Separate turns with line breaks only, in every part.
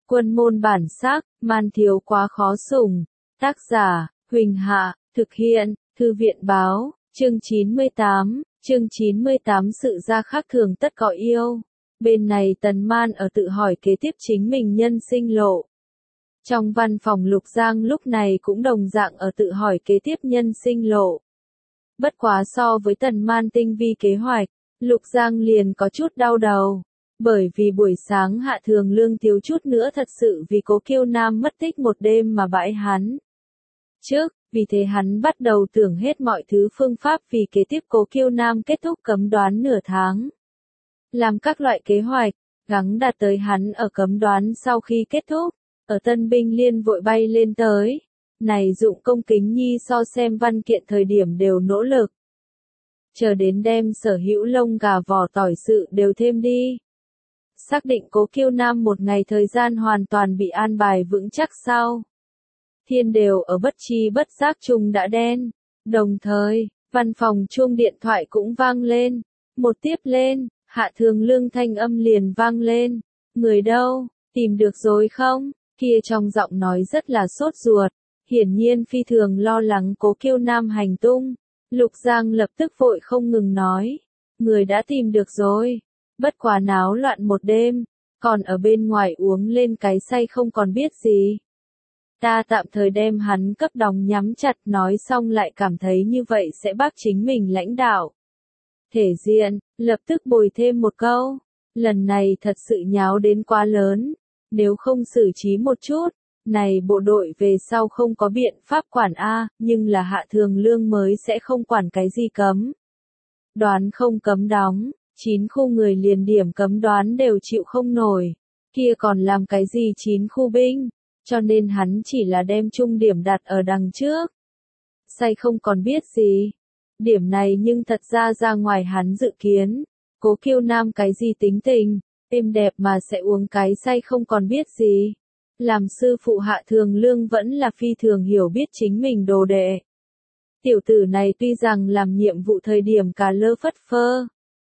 Quân môn bản sắc, man thiếu quá khó sủng. Tác giả, Huỳnh Hạ, thực hiện, Thư viện báo, chương 98, sự ra khác thường tất có yêu. Bên này Tần Man ở tự hỏi kế tiếp chính mình nhân sinh lộ. Trong văn phòng Lục Giang lúc này cũng đồng dạng ở tự hỏi kế tiếp nhân sinh lộ. Bất quá so với Tần Man tinh vi kế hoạch, Lục Giang liền có chút đau đầu. Bởi vì buổi sáng Hạ Thường Lương thiếu chút nữa thật sự vì Cố Kiêu Nam mất tích một đêm mà bãi hắn. Trước, vì thế hắn bắt đầu tưởng hết mọi thứ phương pháp vì kế tiếp Cố Kiêu Nam kết thúc cấm đoán nửa tháng. Làm các loại kế hoạch, gắng đạt tới hắn ở cấm đoán sau khi kết thúc, ở Tân Binh Liên vội bay lên tới. Này Dụng Công Kính Nhi so xem văn kiện thời điểm đều nỗ lực. Chờ đến đem sở hữu lông gà vỏ tỏi sự đều thêm đi. Xác định Cố Kiêu Nam một ngày thời gian hoàn toàn bị an bài vững chắc sau. Thiên đều ở bất tri bất giác chung đã đen. Đồng thời, văn phòng chuông điện thoại cũng vang lên. Một tiếp lên, Hạ Thường Lương thanh âm liền vang lên. Người đâu, tìm được rồi không? Kia trong giọng nói rất là sốt ruột. Hiển nhiên phi thường lo lắng Cố Kiêu Nam hành tung. Lục Giang lập tức vội không ngừng nói. Người đã tìm được rồi. Bất quá náo loạn một đêm. Còn ở bên ngoài uống lên cái say không còn biết gì. Ta tạm thời đem hắn cấp đóng nhắm chặt, nói xong lại cảm thấy như vậy sẽ bác chính mình lãnh đạo. Thể diện, lập tức bồi thêm một câu. Lần này thật sự nháo đến quá lớn. Nếu không xử trí một chút, này bộ đội về sau không có biện pháp quản A, nhưng là Hạ Thường Lương mới sẽ không quản cái gì cấm. Đoán không cấm đóng, 9 khu người liền điểm cấm đoán đều chịu không nổi. Kia còn làm cái gì 9 khu binh, cho nên hắn chỉ là đem trung điểm đặt ở đằng trước. Say không còn biết gì. Điểm này nhưng thật ra ngoài hắn dự kiến. Cố Kiêu Nam cái gì tính tình, êm đẹp mà sẽ uống cái say không còn biết gì. Làm sư phụ Hạ Thường Lương vẫn là phi thường hiểu biết chính mình đồ đệ. Tiểu tử này tuy rằng làm nhiệm vụ thời điểm cà lơ phất phơ,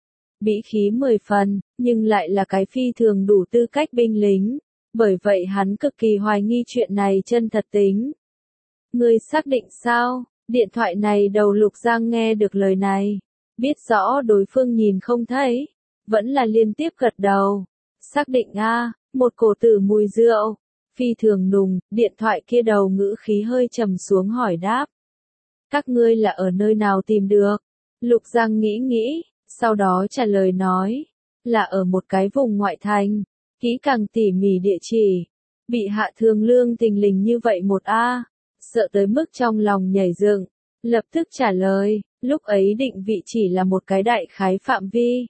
bĩ khí 10 phần, nhưng lại là cái phi thường đủ tư cách binh lính. Bởi vậy hắn cực kỳ hoài nghi chuyện này chân thật tính. Ngươi xác định sao? Điện thoại này đầu Lục Giang nghe được lời này. Biết rõ đối phương nhìn không thấy. Vẫn là liên tiếp gật đầu. Xác định a, một cổ tử mùi rượu. Phi thường nùng, điện thoại kia đầu ngữ khí hơi trầm xuống hỏi đáp. Các ngươi là ở nơi nào tìm được? Lục Giang nghĩ, sau đó trả lời nói. Là ở một cái vùng ngoại thành. Kỹ càng tỉ mỉ địa chỉ. Bị Hạ Thường Lương thình lình như vậy một a, sợ tới mức trong lòng nhảy dựng. Lập tức trả lời, lúc ấy định vị chỉ là một cái đại khái phạm vi.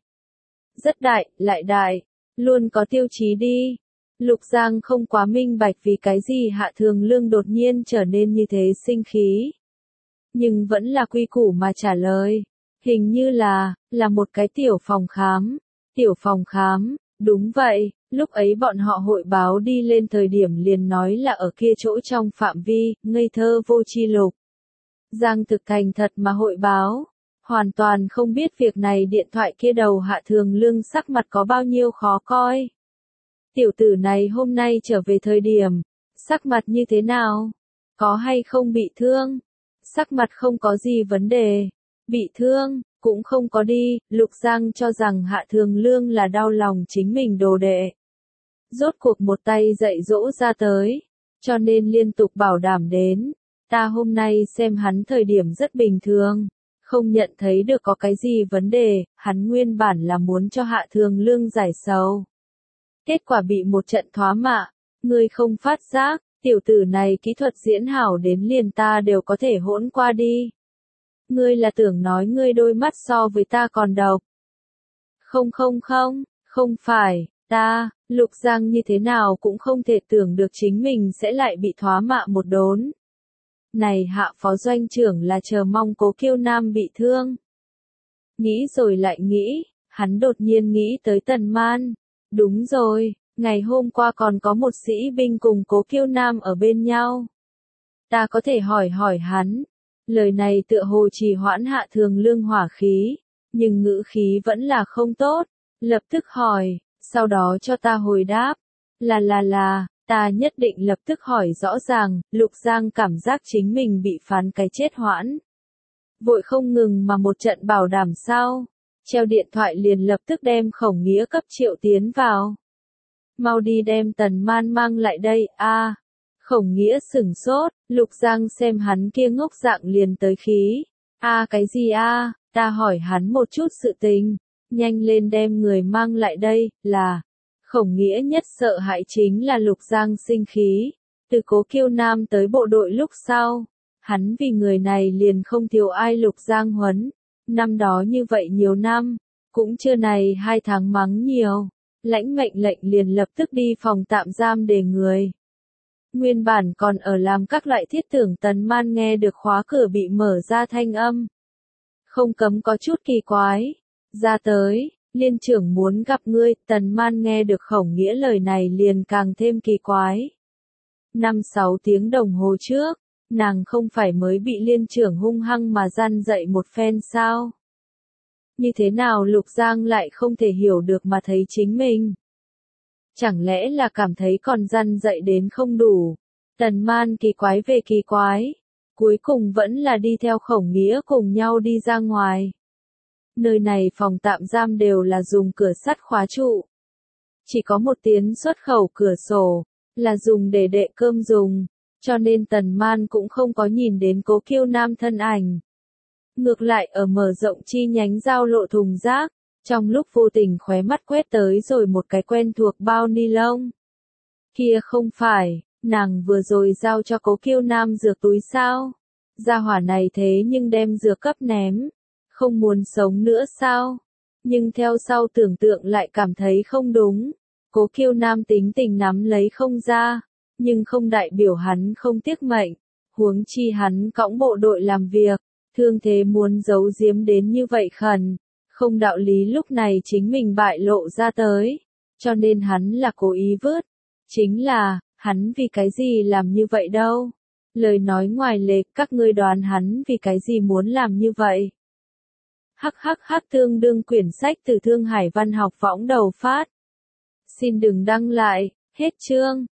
Rất đại, lại đại, luôn có tiêu chí đi. Lục Giang không quá minh bạch vì cái gì Hạ Thường Lương đột nhiên trở nên như thế sinh khí. Nhưng vẫn là quy củ mà trả lời. Hình như là một cái tiểu phòng khám. Tiểu phòng khám, đúng vậy, lúc ấy bọn họ hội báo đi lên thời điểm liền nói là ở kia chỗ trong phạm vi, ngây thơ vô tri Lục. Giang thực thành thật mà hội báo. Hoàn toàn không biết việc này điện thoại kia đầu Hạ Thường Lương sắc mặt có bao nhiêu khó coi. Tiểu tử này hôm nay trở về thời điểm, sắc mặt như thế nào? Có hay không bị thương? Sắc mặt không có gì vấn đề. Bị thương, cũng không có đi. Lục Giang cho rằng Hạ Thường Lương là đau lòng chính mình đồ đệ. Rốt cuộc một tay dạy dỗ ra tới. Cho nên liên tục bảo đảm đến. Ta hôm nay xem hắn thời điểm rất bình thường. Không nhận thấy được có cái gì vấn đề. Hắn nguyên bản là muốn cho Hạ Thường Lương giải sầu. Kết quả bị một trận thoá mạ. Ngươi không phát giác. Tiểu tử này kỹ thuật diễn hảo đến liền ta đều có thể hỗn qua đi. Ngươi là tưởng nói ngươi đôi mắt so với ta còn độc. Không phải, ta, Lục Giang như thế nào cũng không thể tưởng được chính mình sẽ lại bị thoá mạ một đốn. Này Hạ phó doanh trưởng là chờ mong Cố Kiêu Nam bị thương. Nghĩ rồi lại nghĩ, hắn đột nhiên nghĩ tới Tần Man. Đúng rồi, ngày hôm qua còn có một sĩ binh cùng Cố Kiêu Nam ở bên nhau. Ta có thể hỏi hắn. Lời này tựa hồ trì hoãn Hạ Thường Lương hỏa khí, nhưng ngữ khí vẫn là không tốt. Lập tức hỏi, sau đó cho ta hồi đáp. Là, Ta nhất định lập tức hỏi rõ ràng, Lục Giang cảm giác chính mình bị phán cái chết hoãn. Vội không ngừng mà một trận bảo đảm sao. Treo điện thoại liền lập tức đem Khổng Nghĩa cấp Triệu tiến vào. Mau đi đem Tần Man mang lại đây, a. Khổng Nghĩa sửng sốt, Lục Giang xem hắn kia ngốc dạng liền tới khí. Cái gì a? Ta hỏi hắn một chút sự tình. Nhanh lên đem người mang lại đây, là. Khổng Nghĩa nhất sợ hãi chính là Lục Giang sinh khí. Từ Cố Kiêu Nam tới bộ đội lúc sau. Hắn vì người này liền không thiếu ai Lục Giang huấn. Năm đó như vậy nhiều năm. Cũng chưa này 2 tháng mắng nhiều. Lãnh mệnh lệnh liền lập tức đi phòng tạm giam để người. Nguyên bản còn ở làm các loại thiết tưởng Tần Man nghe được khóa cửa bị mở ra thanh âm. Không cấm có chút kỳ quái. Ra tới, liên trưởng muốn gặp ngươi, Tần Man nghe được Khổng Nghĩa lời này liền càng thêm kỳ quái. 5-6 tiếng đồng hồ trước, nàng không phải mới bị liên trưởng hung hăng mà gian dậy một phen sao? Như thế nào Lục Giang lại không thể hiểu được mà thấy chính mình? Chẳng lẽ là cảm thấy còn gian dậy đến không đủ? Tần Man kỳ quái về kỳ quái. Cuối cùng vẫn là đi theo Khổng Nghĩa cùng nhau đi ra ngoài. Nơi này phòng tạm giam đều là dùng cửa sắt khóa trụ. Chỉ có một tiến xuất khẩu cửa sổ, là dùng để đệ cơm dùng, cho nên Tần Man cũng không có nhìn đến Cố Kiêu Nam thân ảnh. Ngược lại ở mở rộng chi nhánh giao lộ thùng rác, trong lúc vô tình khóe mắt quét tới rồi một cái quen thuộc bao ni lông. Kia không phải, nàng vừa rồi giao cho Cố Kiêu Nam dược túi sao? Gia hỏa này thế nhưng đem dược cấp ném. Không muốn sống nữa sao? Nhưng theo sau tưởng tượng lại cảm thấy không đúng. Cố Kiêu Nam tính tình nắm lấy không ra, nhưng không đại biểu hắn không tiếc mệnh. Huống chi hắn cõng bộ đội làm việc, thương thế muốn giấu giếm đến như vậy khẩn. Không đạo lý lúc này chính mình bại lộ ra tới. Cho nên hắn là cố ý vớt. Chính là, hắn vì cái gì làm như vậy đâu? Lời nói ngoài lề, các ngươi đoán hắn vì cái gì muốn làm như vậy? Hắc tương đương quyển sách từ Thương Hải Văn học võng đầu phát. Xin đừng đăng lại, hết chương.